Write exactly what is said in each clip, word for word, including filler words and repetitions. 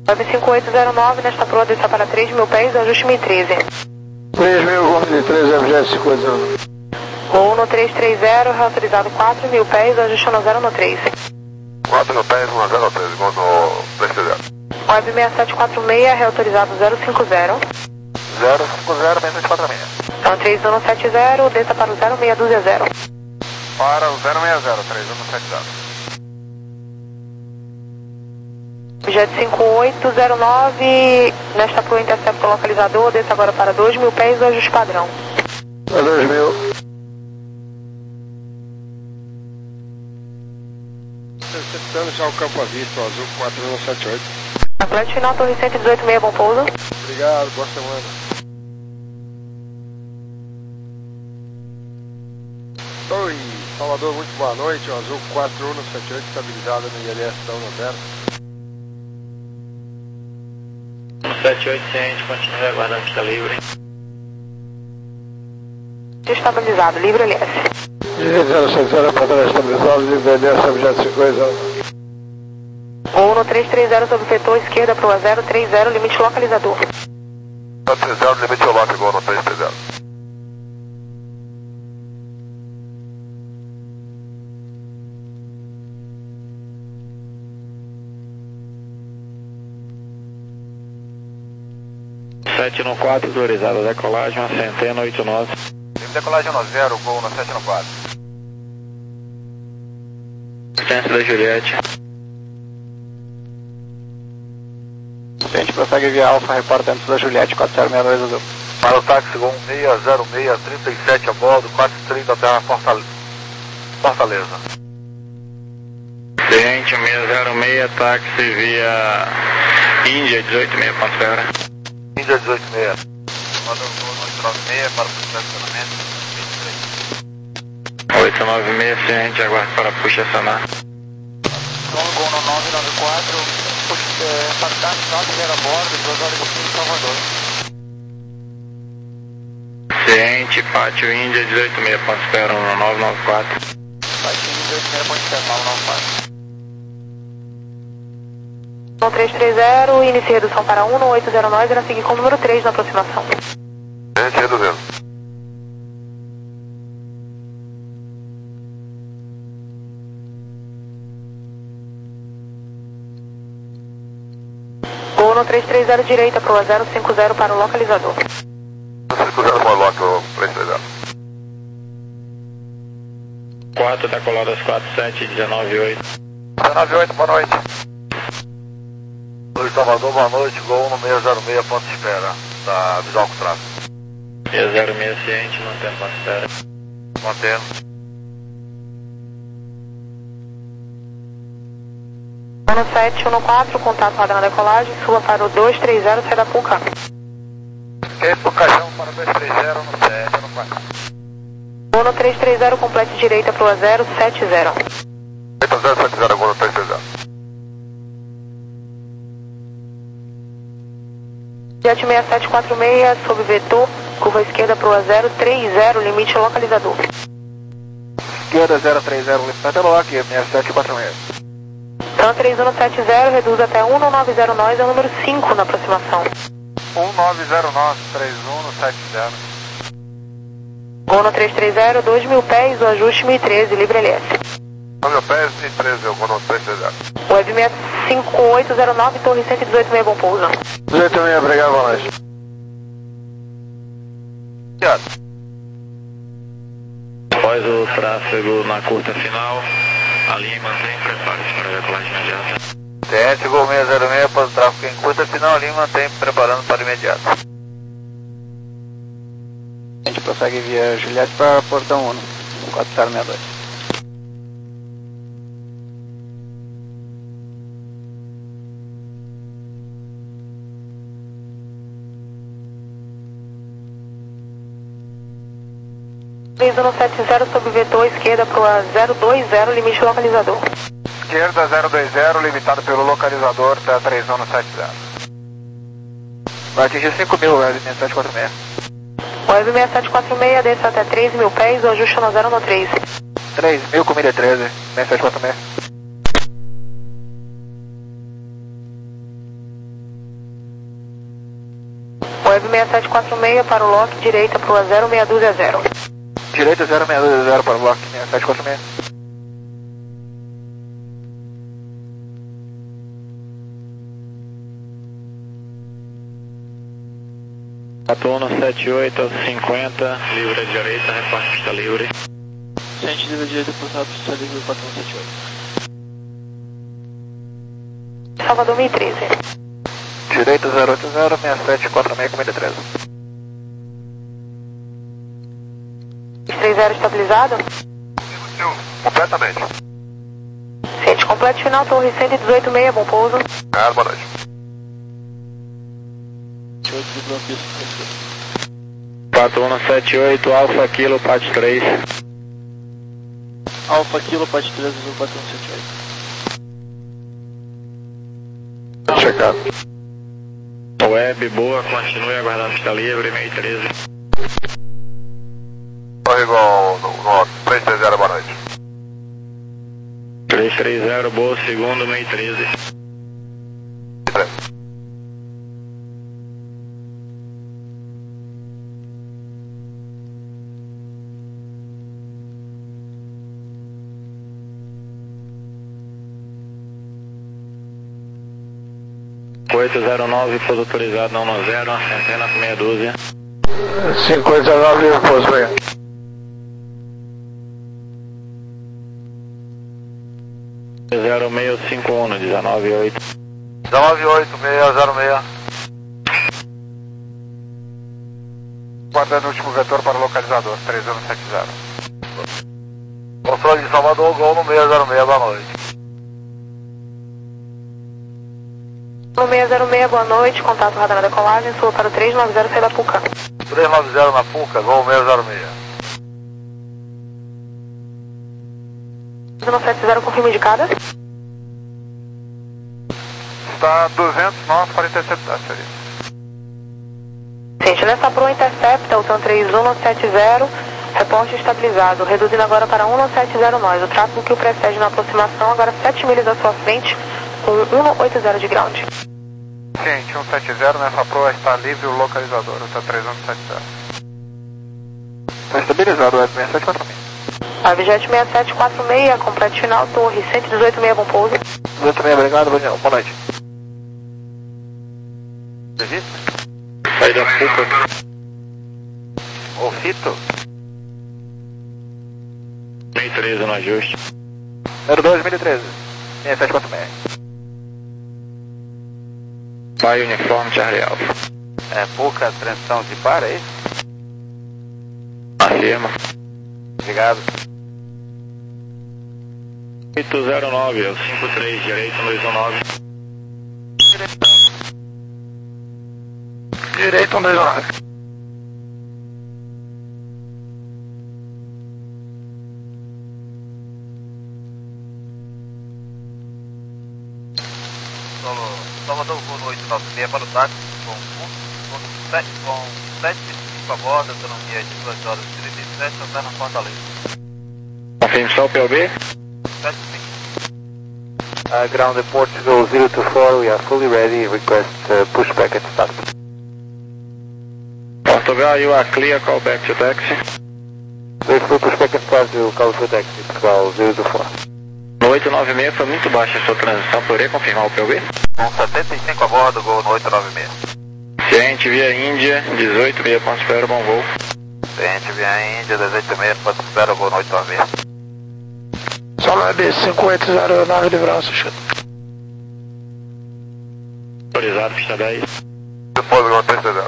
nove cinco oito zero nove, nesta proa, desça para três mil pés, ajuste mil e treze. três mil, gol mil e treze, objeto cinco oito zero nove. Gol no três três zero, reautorizado quatro mil pés, ajuste no zero no três. quatro mil pés, um zero no três, gol no três três zero. Web seis sete quatro seis, reautorizado zero cinco zero. zero cinco zero, seis sete quatro seis. Então três um sete zero, desça para o zero seis dois zero. Para o zero seis zero, três um sete zero. Objeto cinco oito zero nove, nesta proa, intercepta o localizador, desça agora para dois mil pés, o ajuste padrão. Para dois mil. Interceptando já o campo à vista, o azul quatro um sete oito. Atlântico final, torre cento e dezoito seis, bom pouso. Obrigado, boa semana. Oi, Salvador, muito boa noite, o azul quatro um sete oito, estabilizado no I L S da Unaberta. sete oito, ciente, continue aguardando que está livre. Estabilizado, livre L S. zero sete zero, padrão estabilizado, livre L S, objeto cinco oito zero nove. Gol no três três zero sobre vetor esquerda, proa zero três zero, limite localizador. zero três zero, limite lock, gol no três três zero. sete um quatro, autorizada decolagem, uma centena, oito nove. Decolagem no zero, gol no sete um quatro. Assistência da Juliette. A gente prossegue via Alfa, repórter dentro da Juliette, quatro zero seis dois azul. Para o táxi, gol seis zero seis, trinta e sete a bordo, quatro trinta até a Fortaleza. Fortaleza. Ciente seis zero seis, táxi via Índia dezoito seis, ponto zero. Índia dezoito seis. Manda o gol oito nove seis para o estacionamento vinte e três. oito nove seis, ciente, aguarde para puxa acionar. Gol no nove nove quatro, puxa, para o táxi, nove zero a bordo, duas horas e quinze, Salvador. Ciente, pátio Índia dezoito seis, ponto zero, um nove nove quatro. Pátio Índia dezoito seis, ponto zero, nove nove quatro. No três três zero, inicie redução para um no oito zero nove, irá seguir com o número três na aproximação. Gente, reduzindo. Gol no três três zero, direita, proa zero cinco zero para o localizador. zero cinco zero para o lock, o três três zero. quatro, decoladas quatro sete, dezenove oito. dezenove oito, boa noite. Oi, Salvador, boa noite. Gol no seis zero seis, ponto de espera. Da visual com tráfego. seis zero seis, ciente, mantendo ponto de espera. Mantendo. No sete um quatro, contato padrão decolagem, suba para o dois três zero, sai da Puca. Esquece o caixão para dois três zero no sete, no quatro. Gol no três três zero, complete direita, proa zero sete zero. oito zero sete zero, gol no três três zero. Jet seis sete quatro seis, sob vetor, curva esquerda, proa zero três zero, limite localizador. Esquerda zero três zero, limitado pelo lock, seis sete quatro seis. Então três um sete zero, reduz até um nove zero nove, é o número cinco na aproximação. um nove zero nove, três um sete zero. Gol no três três zero, dois mil pés, o ajuste mil e treze, livre L S. nove mil pés e treze, gol no três três zero. Web seis cinco oito zero nove, torre cento e dezoito seis, bom pouso. dezoito seis, obrigado, boa noite. Após o tráfego na curta final, a linha mantém, prepare-se para a decolagem imediata. T S, gol seis zero seis, após o tráfego em curta final, ali mantém preparando para imediato. A gente prossegue via Juliette para portão um, quatro zero seis dois. três um sete zero, sob vetor esquerda, proa zero dois zero, limite localizador. Esquerda zero dois zero, limitado pelo localizador, tá três um sete zero. Vai atingir cinco mil, Web seis sete quatro seis. Web seis sete quatro seis, desce até três mil pés, o ajuste no zero no três. três mil com milha treze, seis sete quatro seis. Web seis sete quatro seis para o lock, direita para o zero seis dois zero. Direita zero seis dois zero para o lock seis sete quatro seis. Atuno sete oito cinquenta, livre à direita, reparte pista livre. Gente, livre à direita, portanto, pista livre quatro um sete oito. Salvador mil e treze. Direita zero oito zero, seis sete quatro seis, comida treze. três zero estabilizado? Completamente. Ciente completo final, torre cento e dezoito seis, bom pouso. Ah, boa noite. quatro um sete oito, Alfa Kilo, Pat três. Alfa Kilo, Pat três, quatro um sete oito. Checado. Web, boa, continue aguardando pista livre, seis treze. Torre igual no, no três três zero, boa noite. três três zero, boa, segundo, seis treze. oito zero nove, pouso autorizado, não no zero, centena com meia dúzia. cinco oito zero nove, pouso meia. zero seis cinco um, dezenove oito. dezenove oito, seis zero seis. Guardando o último vetor para o localizador, três um sete zero. Controle de Salvador, gol no seis zero seis, boa noite. No seis zero seis, boa noite, contato radar na decolagem, sul para o três nove zero, saída Puca. três nove zero na Puca, gol seis zero seis. um sete zero, confirma indicada. Está duzentos nós, quarenta e sete da série. Ciente, nessa proa intercepta, o TAM três um sete zero, reporte estabilizado, reduzindo agora para um sete zero nós. O tráfego que o precede na aproximação, agora sete milhas à sua frente, com um oito zero de ground. Ciente, um sete zero, nessa proa está livre o localizador, está três um sete zero. Está estabilizado, Web seis sete quatro seis. Avjet seis sete quatro seis, completo final, torre cento e dezoito seis, bom pouso. dezoito seis, obrigado, boa noite. Saída Puca. Ô, Fito. seis treze no ajuste. zero dois, mil e treze, seis sete quatro seis. Pai uniforme, Charlie Alfa. É pouca transição de par, é isso? Afirma. Obrigado. oito zero nove, é o cinco três, direito, dois um nove. Direito, um dois um nove. Salvador, voo no oito nove seis para o táxi, com sete cinco a bordo, autonomia de duas horas e trinta e sete, até na Fortaleza. Confirme só o P O B? sete cinco. Uh, ground at Portugal zero two four, we are fully ready, request uh, pushback at start. Portugal, you are clear, call back to taxi. Very full pushback at start, you call for taxi, Portugal zero two four. No oito nove seis foi muito baixa a sua transição, poderia confirmar o P O B? Com setenta e cinco a bordo, gol no oito nove seis. Ciente via Índia, dezoito seis, ponto espera, bom voo. Ciente via Índia, dezoito seis, ponto espera, gol no oito nove seis. Solo Web cinco oito zero nove, livrança, chute. Autorizado, pista dez. Depois, gol três zero.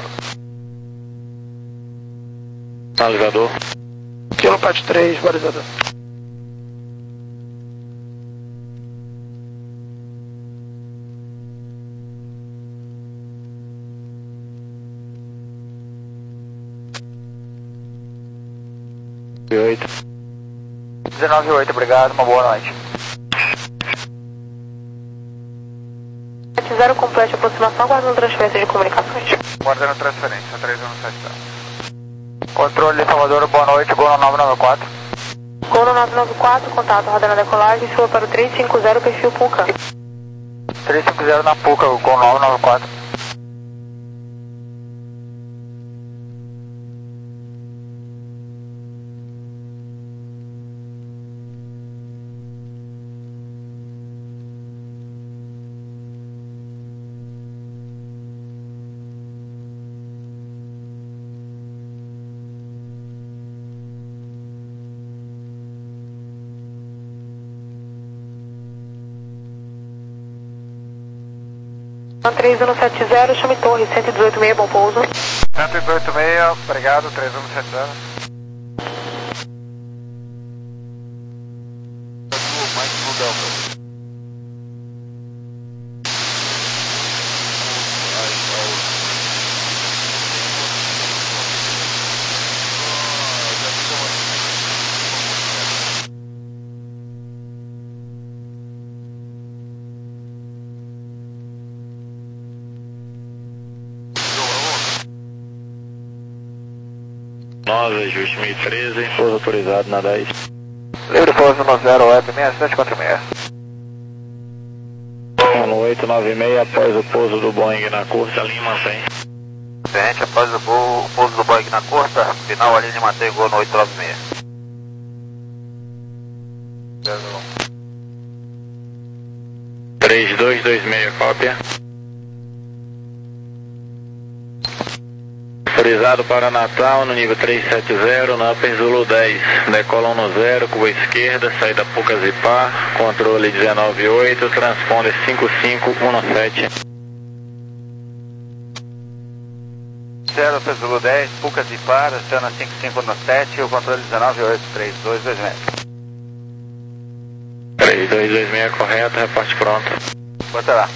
Analisador. Kilo Pat três, balizador. oito. dezenove oito, obrigado, uma boa noite. sete zero, complete aproximação, aguardando transferência de comunicações. Guardando transferência, três um sete zero. Controle de Salvador, boa noite, gol no nove nove quatro. Gol no nove nove quatro, contato radar na decolagem, sua para o três cinco zero, perfil Puca. três cinco zero na Puca, gol nove nove quatro. três um sete zero, chame torre, cento e dezoito e meio, bom pouso. cento e dezoito e meio, obrigado, três um sete zero. Mais no Delta. nove, ajuste mil e treze, pouso autorizado na dez. Livre pouso no zero, web seis sete quatro seis. No oito nove seis, após o pouso do Boeing na curta, a linha mantém. Gente, após o, voo, o pouso do Boeing na curta, final a linha mantém gol no oito nove seis. três dois dois seis, cópia. Autorizado para Natal no nível trezentos e setenta, na Upper Zulu dez. Decolam no zero, curva esquerda, saída Pucas e Par, controle dezenove oito, transponder cinco cinco um sete. zero, Upper Zulu dez, Pucas e Par, aciona cinco cinco um sete, o controle dezenove oito, três dois dois seis. três dois dois seis, correto, reporte pronto. Bota lá.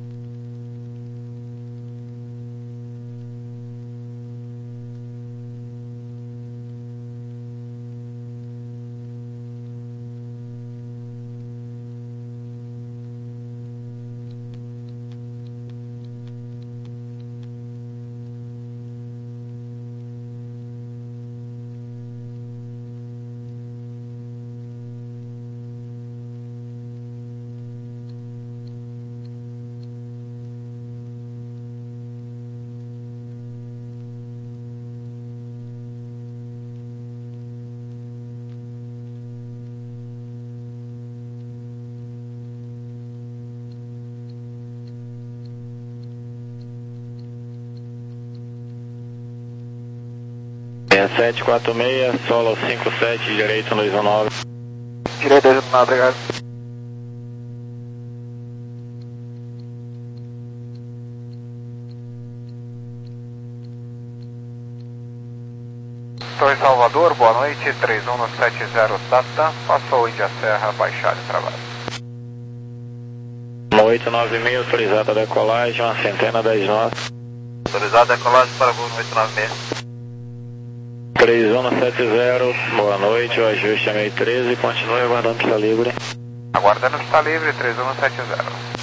sete quatro seis, solo cinco sete, direito dois um nove. Direito dois um nove, obrigado. Estou em Salvador, boa noite, três um sete zero Tata, passou Índia Serra, baixada e trabalho. No oito nove seis, autorizada a decolagem, uma centena dez nós. Autorizado a decolagem para voo no oito nove seis. três um sete zero, boa noite, o ajuste é meio treze, continue aguardando pista livre. Aguardando pista livre, três um sete zero.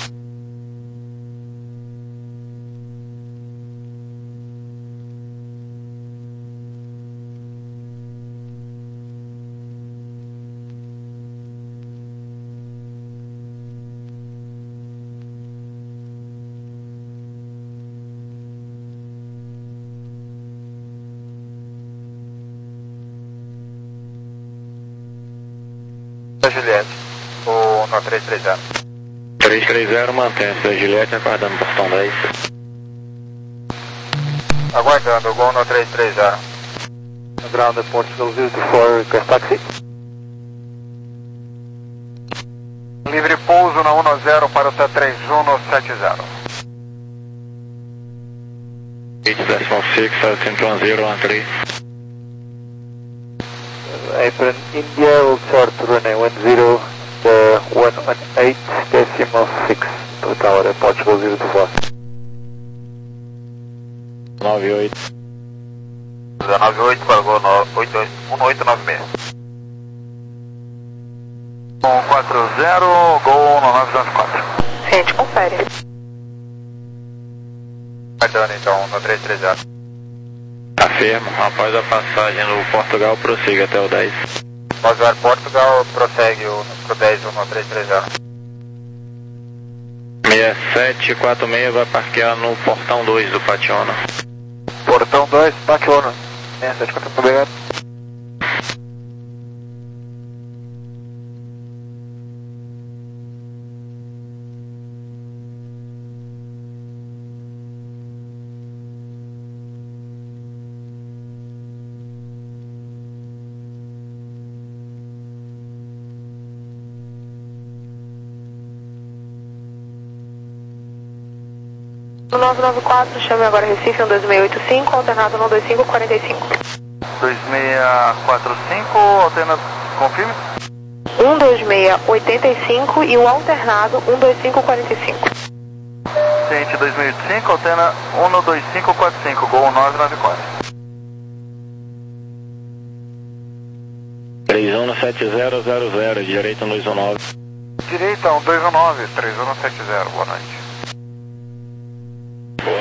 Juliette, o no três três zero. três três zero, mantém-se a Juliette, aguardando portão dez. Aguardando, gol no três três zero. Ground Portugal zero two four, request taxi. Livre pouso na um zero para o T três um sete zero. eight decimal six, seven one zero one three. Apron India will chart runway one zero, the one one eight decimal six, to tower Portugal zero two four. nove oito. dezenove oito para gol no um oito nove seis. um quatro zero, gol no nove dois quatro. Gente, confere. Aguardando então no três três zero. Afirmo, após a passagem no Portugal, prossiga até o dez. Após o Portugal, prossegue o pro dez um no três três zero. seis sete quatro seis vai parquear no portão dois do Pationa. Portão dois, Pationa. seis sete quatro seis, obrigado. nove nove quatro, chame agora Recife um dois seis oito cinco, alternado um dois cinco quatro cinco. dois seis quatro cinco, alternado, confirme. um dois seis oito cinco e o alternado um dois cinco quatro cinco. Ciente dois seis oito cinco, alterna um dois cinco quatro cinco, Gol nove nove quatro. três um sete zero zero zero, direita um dois um nove. Direita um dois um nove, três um sete zero, boa noite. Boa.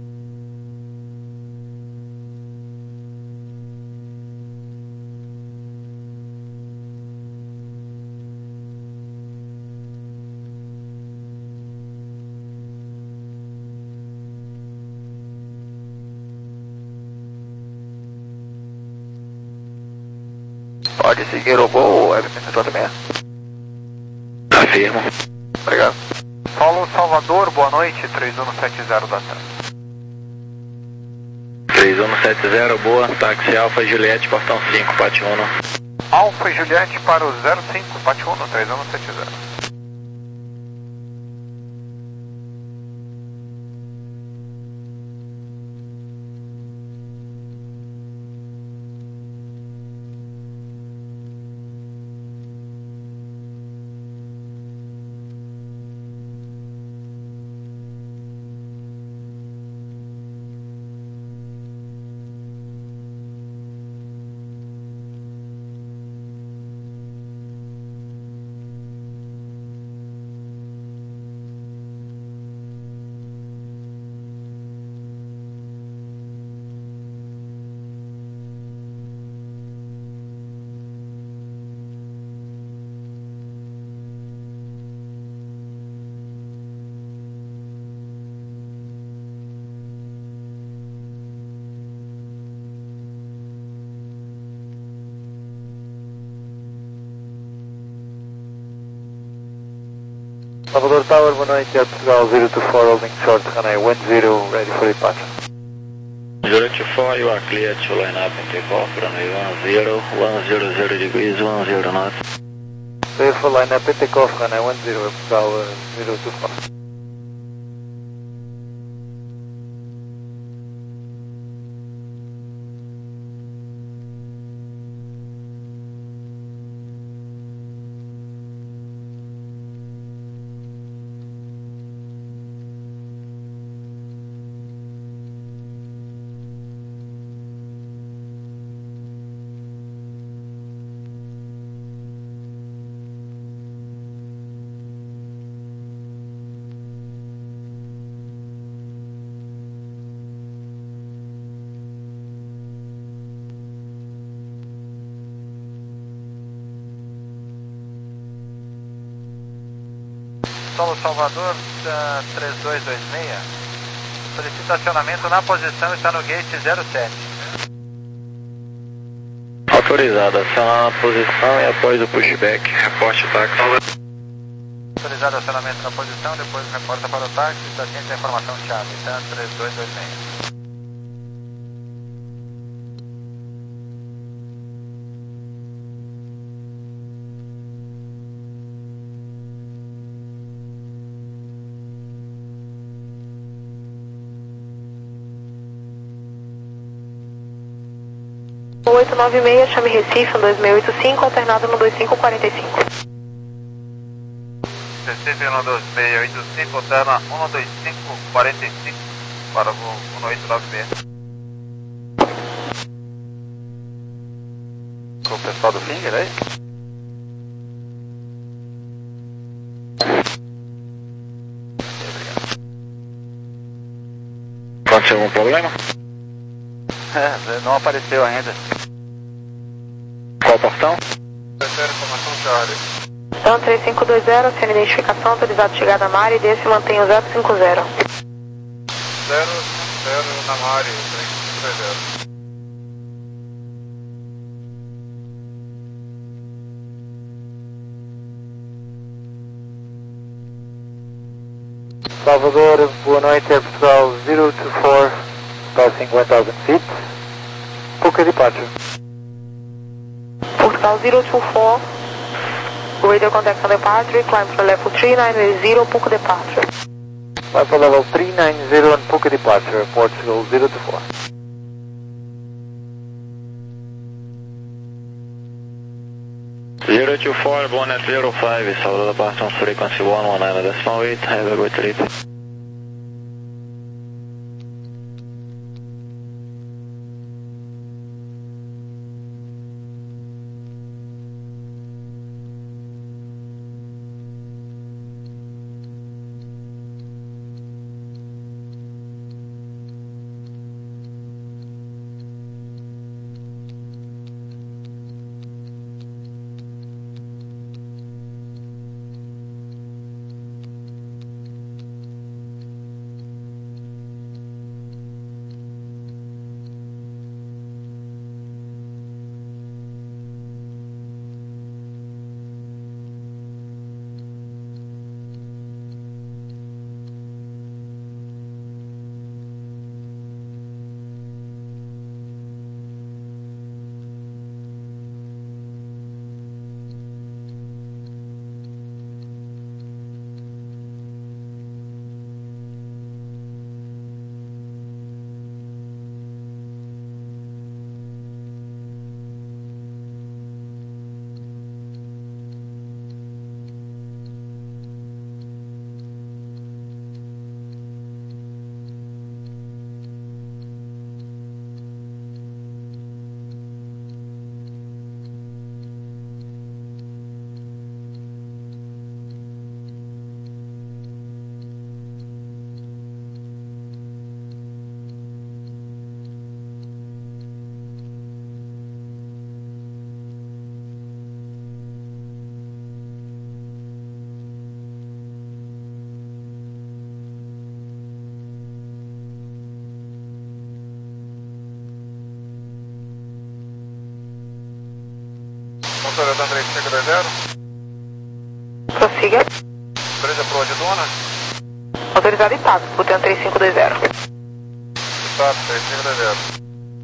Pode seguir o gol, Everton cinquenta e seis. Afirmo. Obrigado. Paulo Salvador, boa noite, três um sete zero da TAM. três um sete zero, boa. Táxi Alfa Juliette, portão cinco, Pati Uno. Alfa Juliette para o zero cinco, Pati Uno, três um sete zero. Salvador Tower, boa noite, Air Portugal zero two four, holding short, runway one zero, ready for departure. zero two four, you are clear to line up and take off, runway one zero, one zero zero degrees, one zero knots. Clear for line up and take off, runway one zero, Air Portugal zero two four. Solo Salvador, uh, três dois dois seis. Solicita acionamento na posição, está no gate zero sete. Autorizado, acionar na posição e após o pushback, reporte táxi. Autorizado acionamento na posição, depois reporta para o táxi, está ciente a informação chave, então três dois dois seis. oito nove seis, chame Recife um dois seis oito cinco, alternado no dois cinco quatro cinco. Recife um dois seis oito cinco, alterna um dois cinco quatro cinco para o um oito nove seis. Com o pessoal do Finger aí? Aconteceu algum problema? É, não apareceu ainda. Qual portão? Terceira informação, Charlie. Então três cinco dois zero, sem identificação, autorizado chegada na área e desse mantenha o zero cinco zero. zero zero na Mari, três cinco dois zero. Salvador, boa noite, Air Portugal zero two four, passing one thousand feet. Puca departure. Portugal zero two four, radio contact on departure, climb to level three nine zero, Puca departure. Piper level three nine zero and Puka departure, Portugal zero two four. zero two four, Bonnet zero five, Salvador Boston frequency one one nine decimal eight, have a good trip. Motorista três cinco dois zero. Prossiga. Presa pro de dona. Autorizado e pago, Butan três cinco dois zero. Tá, três cinco dois zero.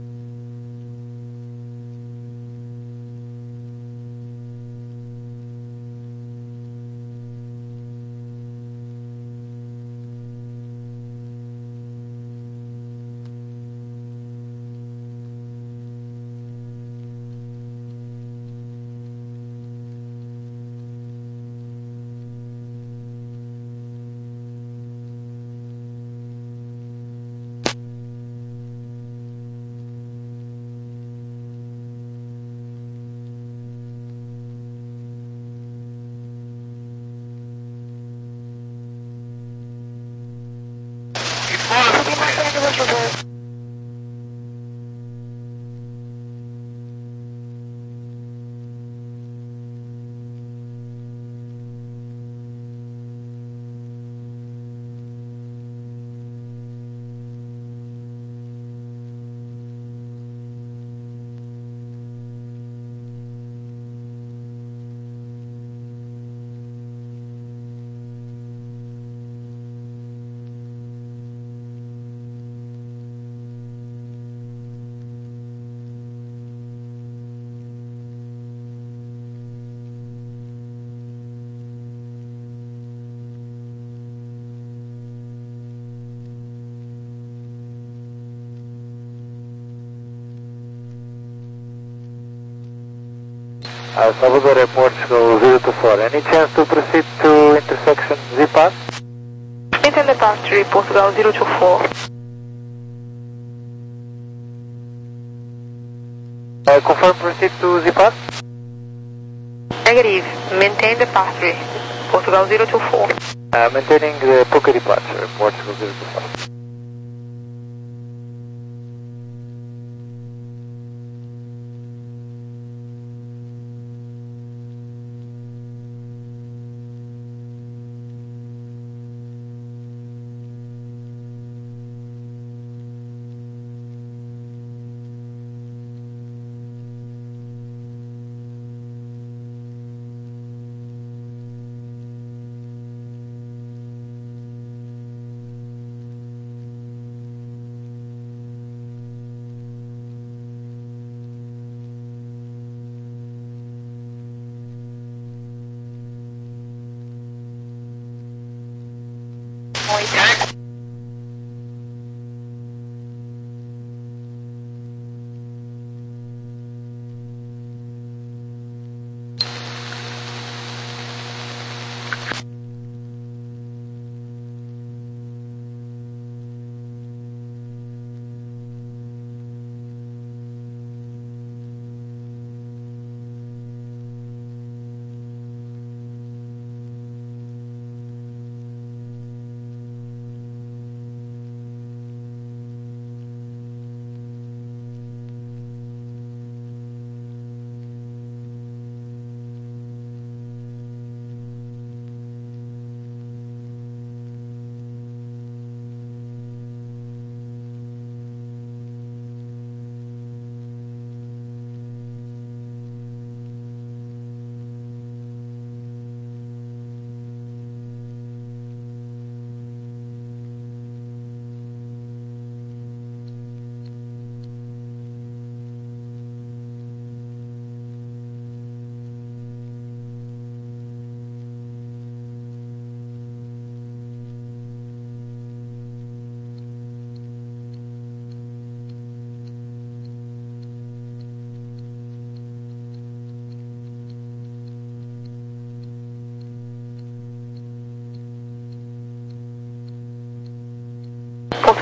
Uh, Salvador Airport, Portugal zero two four. Any chance to proceed to intersection Z-Pass? Maintain departure, Portugal zero two four. Uh, confirm proceed to Z-Pass? Negative. Maintain departure, Portugal zero two four. Uh, maintaining the Puka departure, Portugal zero two four.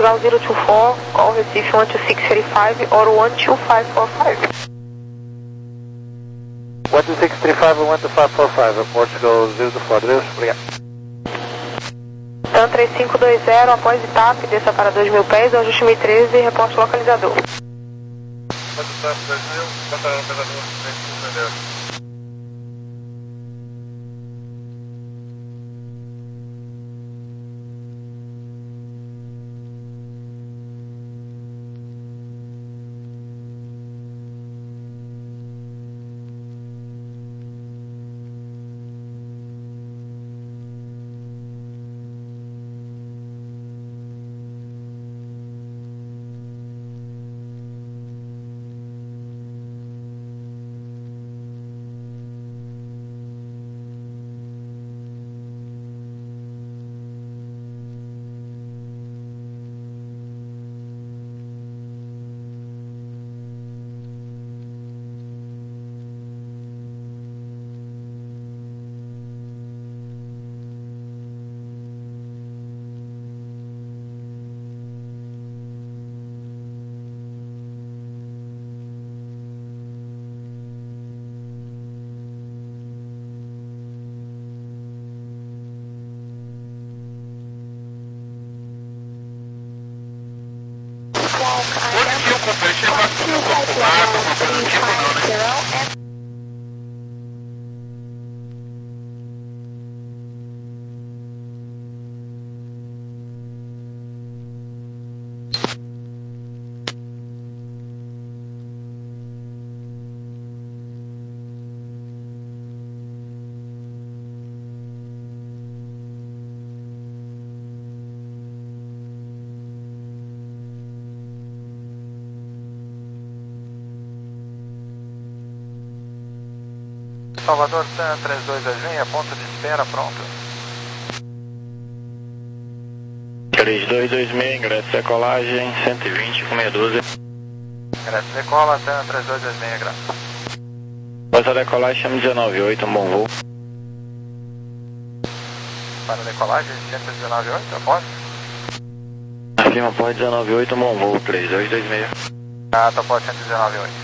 Portugal zero two four, call Recife one two six three five or one two five four five. one two six three five ou one two five four five, Portugal zero two four, Deus, obrigado. TAM três cinco dois zero, após I T A P, desça para dois mil pés, ajuste mil e treze e reporte localizador. Onde que eu comprei? Chegou aqui, eu tô com água, uma coisa do tipo, não, né? Salvador, TAM três dois dois seis, ponto de espera, pronto. três dois dois seis, ingresso decolagem, cento e vinte com meia dúzia. Ingresso decola, TAM três dois dois seis, graças. Após a decolagem, chame dezenove oito, um bom voo. Para a decolagem, cento e dezenove oito, após? Afirma após dezenove oito, um bom voo, três dois dois seis. Ah, tá após cento e dezenove oito.